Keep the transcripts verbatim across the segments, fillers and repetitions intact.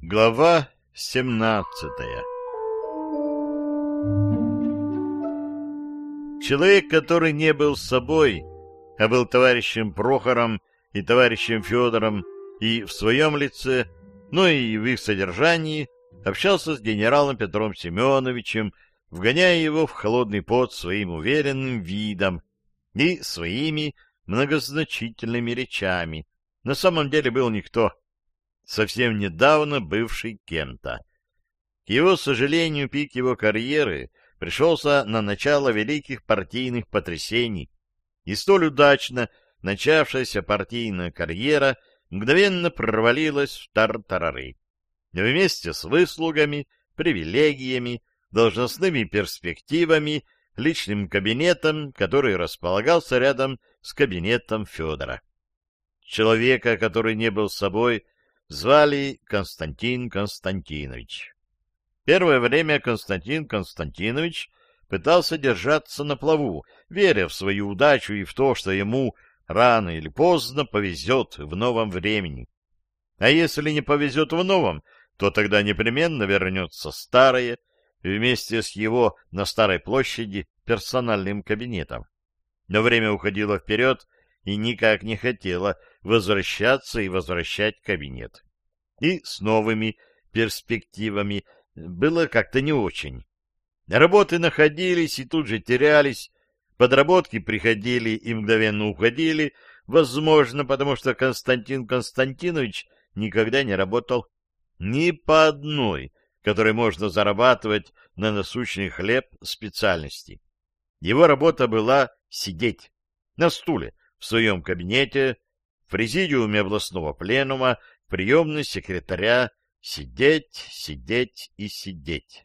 Глава семнадцатая. Человек, который не был собой, а был товарищем Прохором и товарищем Федором и в своем лице, но и в их содержании, общался с генералом Петром Семеновичем, вгоняя его в холодный пот своим уверенным видом и своими многозначительными речами. На самом деле был никто, совсем недавно бывший кем-то. К его сожалению, пик его карьеры пришелся на начало великих партийных потрясений, и столь удачно начавшаяся партийная карьера мгновенно провалилась в тартарары. Вместе с выслугами, привилегиями, должностными перспективами, личным кабинетом, который располагался рядом с кабинетом Федора. Человека, который не был собой, звали Константин Константинович. Первое время Константин Константинович пытался держаться на плаву, веря в свою удачу и в то, что ему рано или поздно повезет в новом времени. А если не повезет в новом, то тогда непременно вернется старое, вместе с его на Старой площади персональным кабинетом. Но время уходило вперед и никак не хотело возвращаться и возвращать кабинет. И с новыми перспективами было как-то не очень. Работы находились и тут же терялись, подработки приходили и мгновенно уходили, возможно, потому что Константин Константинович никогда не работал ни по одной, которой можно зарабатывать на насущный хлеб специальности. Его работа была сидеть на стуле в своем кабинете, в президиуме областного пленума, в приемной секретаря, сидеть, сидеть и сидеть.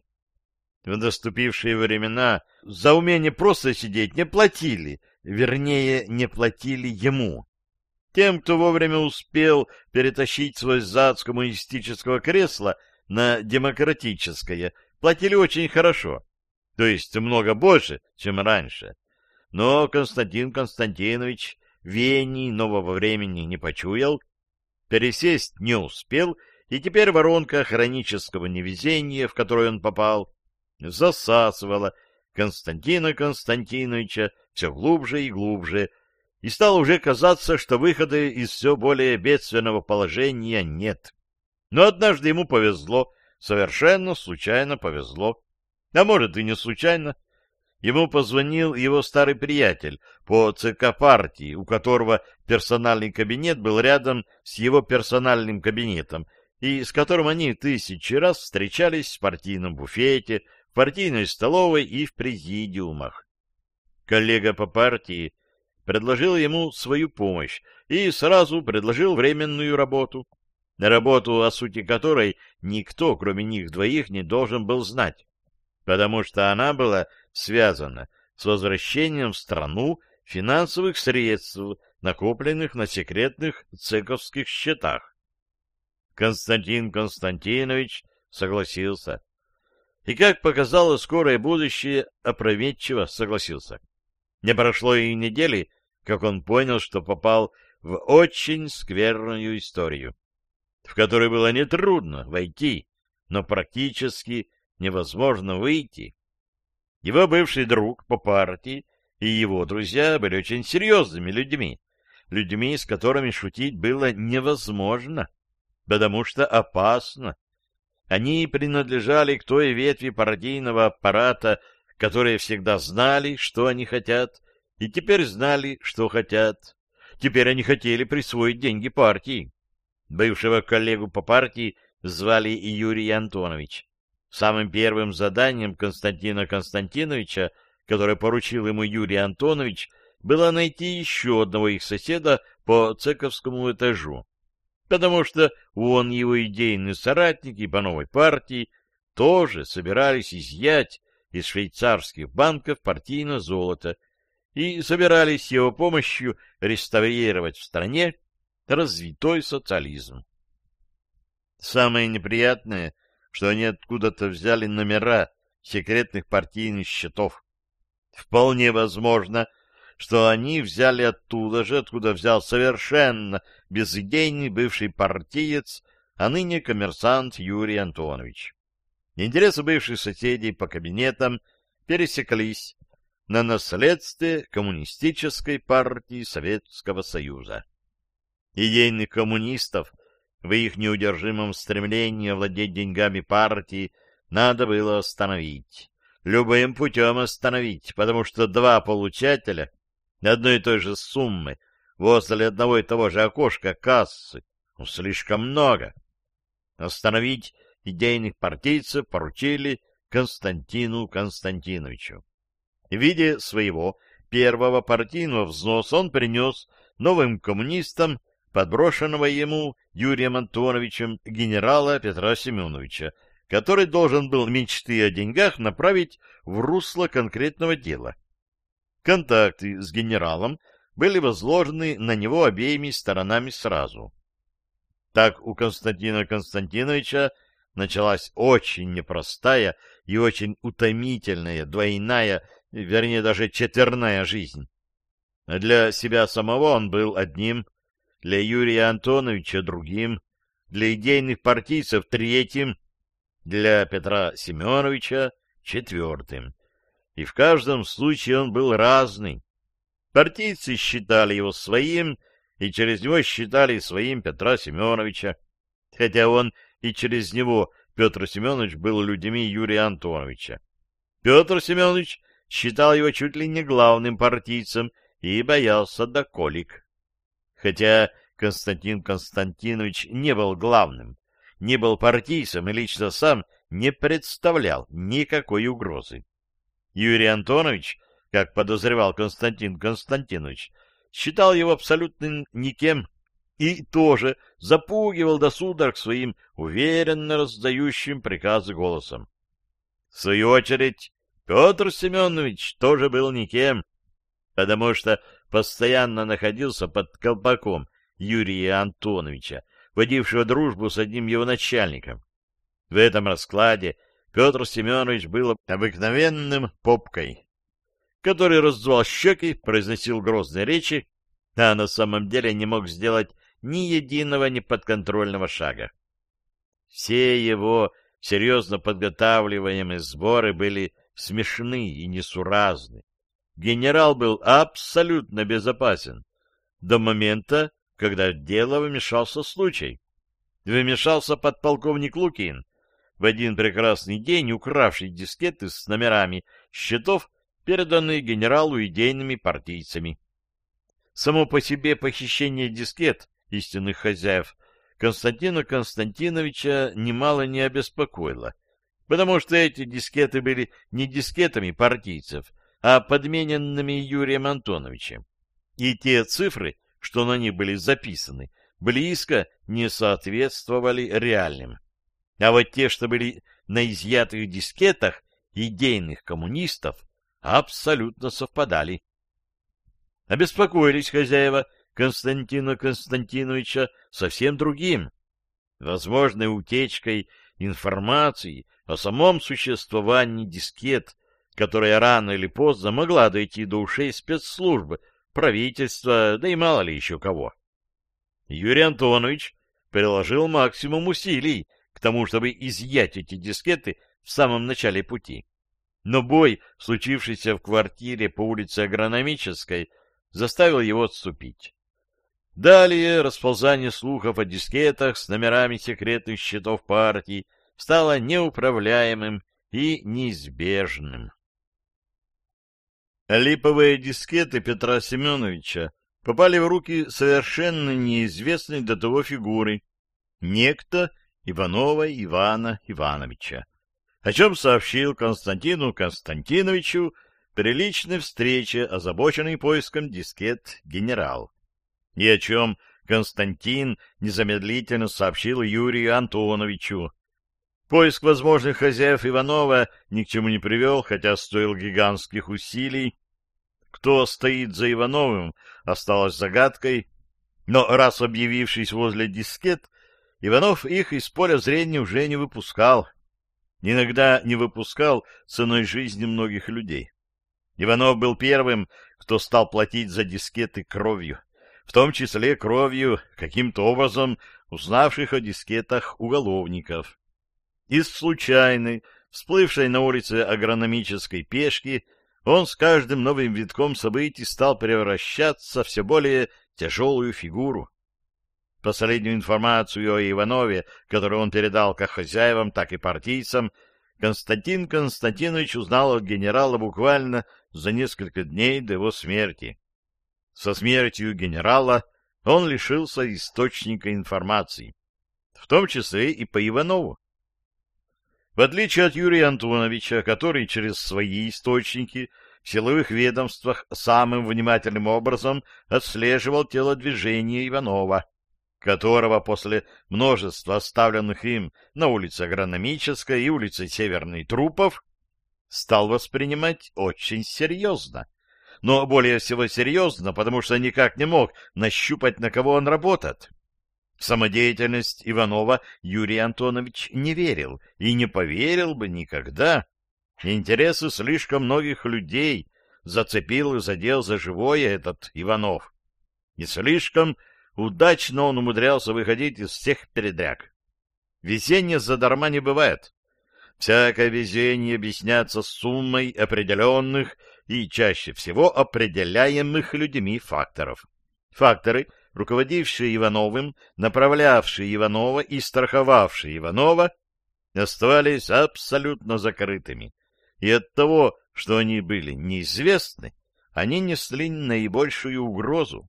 В наступившие времена за умение просто сидеть не платили, вернее, не платили ему. Тем, кто вовремя успел перетащить свой зад с коммунистического кресла на демократическое, платили очень хорошо, то есть много больше, чем раньше. Но Константин Константинович веяний нового времени не почуял, пересесть не успел, и теперь воронка хронического невезения, в которую он попал, засасывала Константина Константиновича все глубже и глубже, и стало уже казаться, что выхода из все более бедственного положения нет. Но однажды ему повезло, совершенно случайно повезло. А может и не случайно. Ему позвонил его старый приятель по ЦК партии, у которого персональный кабинет был рядом с его персональным кабинетом, и с которым они тысячи раз встречались в партийном буфете, в партийной столовой и в президиумах. Коллега по партии предложил ему свою помощь и сразу предложил временную работу. Работу, о сути которой никто, кроме них двоих, не должен был знать, потому что она была связана с возвращением в страну финансовых средств, накопленных на секретных цековских счетах. Константин Константинович согласился. И, как показало скорое будущее, опрометчиво согласился. Не прошло и недели, как он понял, что попал в очень скверную историю, в которой было нетрудно войти, но практически невозможно выйти. Его бывший друг по партии и его друзья были очень серьезными людьми, людьми, с которыми шутить было невозможно, потому что опасно. Они принадлежали к той ветви партийного аппарата, которые всегда знали, что они хотят, и теперь знали, что хотят. Теперь они хотели присвоить деньги партии. Бывшего коллегу по партии звали Юрий Антонович. Самым первым заданием Константина Константиновича, которое поручил ему Юрий Антонович, было найти еще одного их соседа по цековскому этажу, потому что он и его идейные соратники по новой партии тоже собирались изъять из швейцарских банков партийное золото и собирались с его помощью реставрировать в стране развитой социализм. Самое неприятное, что они откуда-то взяли номера секретных партийных счетов. Вполне возможно, что они взяли оттуда же, откуда взял совершенно безидейный бывший партиец а ныне коммерсант Юрий Антонович. Интересы бывших соседей по кабинетам пересеклись на наследстве Коммунистической партии Советского Союза. Идейных коммунистов в их неудержимом стремлении овладеть деньгами партии надо было остановить. Любым путем остановить, потому что два получателя одной и той же суммы возле одного и того же окошка кассы ну, слишком много. Остановить идейных партийцев поручили Константину Константиновичу. В виде своего первого партийного взноса он принес новым коммунистам подброшенного ему Юрием Антоновичем генерала Петра Семеновича, который должен был мечты о деньгах направить в русло конкретного дела. Контакты с генералом были возложены на него обеими сторонами сразу. Так у Константина Константиновича началась очень непростая и очень утомительная двойная, вернее даже четверная жизнь. Для себя самого он был одним, для Юрия Антоновича другим, для идейных партийцев третьим, для Петра Семеновича четвертым. И в каждом случае он был разный. Партийцы считали его своим, и через него считали своим Петра Семеновича, хотя он и через него, Петр Семенович, был людьми Юрия Антоновича. Петр Семенович считал его чуть ли не главным партийцем и боялся доколик. Хотя Константин Константинович не был главным, не был партийцем и лично сам не представлял никакой угрозы. Юрий Антонович, как подозревал Константин Константинович, считал его абсолютным никем и тоже запугивал до судорог своим уверенно раздающим приказы голосом. В свою очередь, Петр Семенович тоже был никем, потому что постоянно находился под колпаком Юрия Антоновича, водившего дружбу с одним его начальником. В этом раскладе Петр Семенович был обыкновенным попкой, который раздувал щеки, произносил грозные речи, а на самом деле не мог сделать ни единого неподконтрольного шага. Все его серьезно подготавливаемые сборы были смешны и несуразны. Генерал был абсолютно безопасен до момента, когда в дело вмешался случай. Вмешался подполковник Лукин, в один прекрасный день укравший дискеты с номерами счетов, переданные генералу идейными партийцами. Само по себе похищение дискет истинных хозяев Константина Константиновича немало не обеспокоило, потому что эти дискеты были не дискетами партийцев, а подмененными Юрием Антоновичем. И те цифры, что на них были записаны, близко не соответствовали реальным. А вот те, что были на изъятых дискетах идейных коммунистов, абсолютно совпадали. Обеспокоились хозяева Константина Константиновича совсем другим, возможной утечкой информации о самом существовании дискет, которая рано или поздно могла дойти до ушей спецслужб, правительства, да и мало ли еще кого. Юрий Антонович приложил максимум усилий к тому, чтобы изъять эти дискеты в самом начале пути. Но бой, случившийся в квартире по улице Агрономической, заставил его отступить. Далее расползание слухов о дискетах с номерами секретных счетов партии стало неуправляемым и неизбежным. Липовые дискеты Петра Семеновича попали в руки совершенно неизвестной до того фигуры, некто Иванова Ивана Ивановича, о чем сообщил Константину Константиновичу при личной встрече, озабоченный поиском дискет генерал, и о чем Константин незамедлительно сообщил Юрию Антоновичу. Поиск возможных хозяев Иванова ни к чему не привел, хотя стоил гигантских усилий. Кто стоит за Ивановым, осталось загадкой, но раз объявившись возле дискет, Иванов их из поля зрения уже не выпускал. Иногда не выпускал ценой жизни многих людей. Иванов был первым, кто стал платить за дискеты кровью. в том числе кровью каким-то образом узнавших о дискетах уголовников. Из случайной, всплывшей на улице агрономической пешки, он с каждым новым витком событий стал превращаться в все более тяжелую фигуру. Последнюю информацию о Иванове, которую он передал как хозяевам, так и партийцам, Константин Константинович узнал от генерала буквально за несколько дней до его смерти. Со смертью генерала он лишился источника информации, в том числе и по Иванову. В отличие от Юрия Антоновича, который через свои источники в силовых ведомствах самым внимательным образом отслеживал телодвижение Иванова, которого после множества оставленных им на улице Агрономической и улице Северной трупов стал воспринимать очень серьезно. Но более всего серьезно, потому что никак не мог нащупать, на кого он работает. В самодеятельность Иванова Юрий Антонович не верил и не поверил бы никогда. Интересы слишком многих людей зацепил и задел за живое этот Иванов. И слишком удачно он умудрялся выходить из всех передряг. Везение задарма не бывает. Всякое везение объясняется суммой определенных и чаще всего определяемых людьми факторов. Факторы, руководившие Ивановым, направлявшие Иванова и страховавшие Иванова, оставались абсолютно закрытыми. И от того, что они были неизвестны, они несли наибольшую угрозу.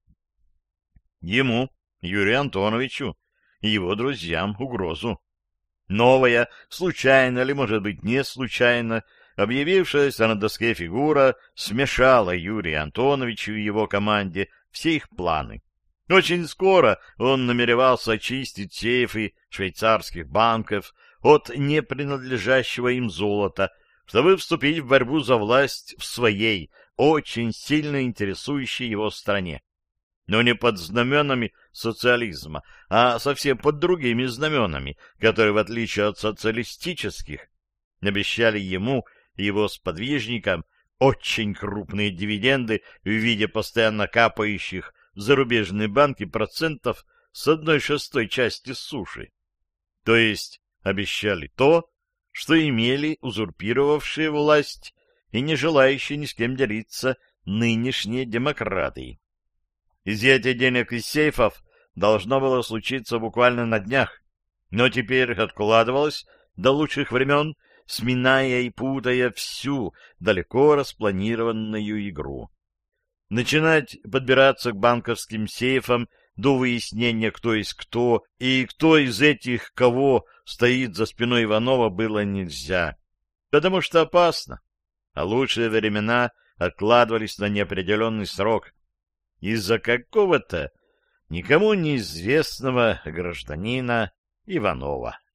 Ему, Юрию Антоновичу, и его друзьям угрозу. Новая, случайно или, может быть, не случайно, объявившаяся на доске фигура смешала Юрию Антоновичу и его команде все их планы. Очень скоро он намеревался очистить сейфы швейцарских банков от непринадлежащего им золота, чтобы вступить в борьбу за власть в своей, очень сильно интересующей его стране. Но не под знаменами социализма, а совсем под другими знаменами, которые, в отличие от социалистических, обещали ему и его сподвижникам очень крупные дивиденды в виде постоянно капающих в зарубежные банки процентов с одной шестой части суши. То есть обещали то, что имели узурпировавшие власть и не желающие ни с кем делиться нынешние демократы. Изъятие денег из сейфов должно было случиться буквально на днях, но теперь откладывалось до лучших времен, сминая и путая всю далеко распланированную игру. Начинать подбираться к банковским сейфам до выяснения, кто есть кто, и кто из этих кого стоит за спиной Иванова, было нельзя, потому что опасно, а лучшие времена откладывались на неопределенный срок из-за какого-то никому неизвестного гражданина Иванова.